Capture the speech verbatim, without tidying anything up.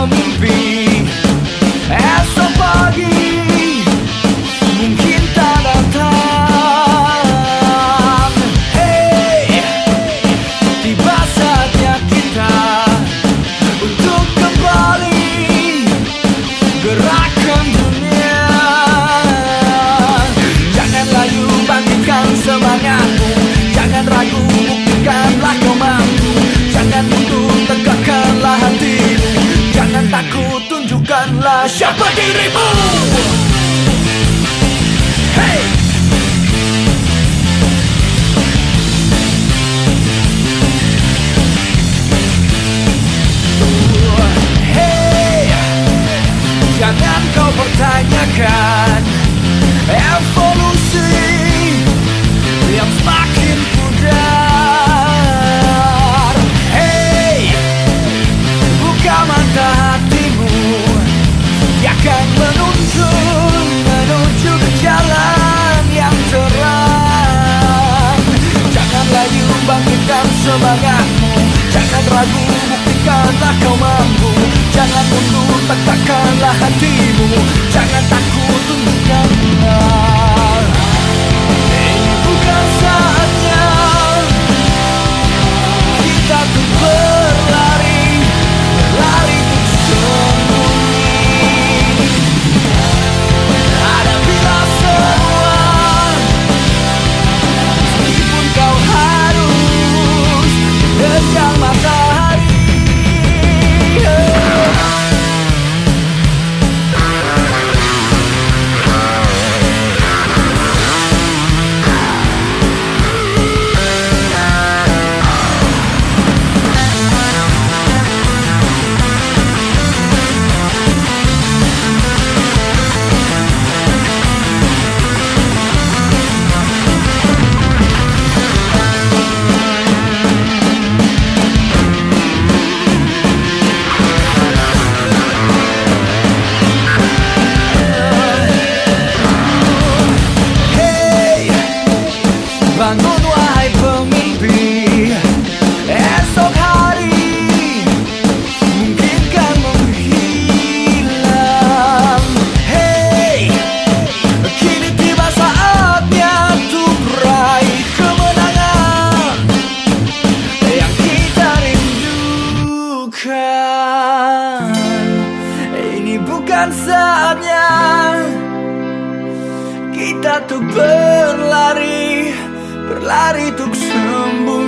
bermimpi. Esok pagi mungkin tak datang. Hey, tiba saatnya kita untuk kembali gerakkan dunia. Jangan layu, bangkitkan semangatmu. Jangan ragu, buktikanlah kau mampu. Jangan mundur, tegakkanlah hatimu. Jangan takut, tunjukkanlah siapa dirimu. Hey! Hey! Jangan kau pertanyakan evolusi yang semakin pudar. Hey, buka mata hatimu, dia akan menuntun menuju ke jalan yang terang. Jangan layu, bangkitkan semangatmu. Jangan ragu, buktikanlah kau mampu. Jangan mundur, tegakkanlah hatimu. Jangan takut, tunjukkanlah. Ini bukan saatnya kita tuh berlari, berlari untuk sembunyi. Hadapilah semua, meskipun kau harus terjang matahari. Bangun wahai pemimpi, esok hari mungkin kan menghilang. Hey, kini tiba saatnya untuk raih kemenangan yang kita rindukan. Ini bukan saatnya kita tuh berlari, berlari untuk sembuh.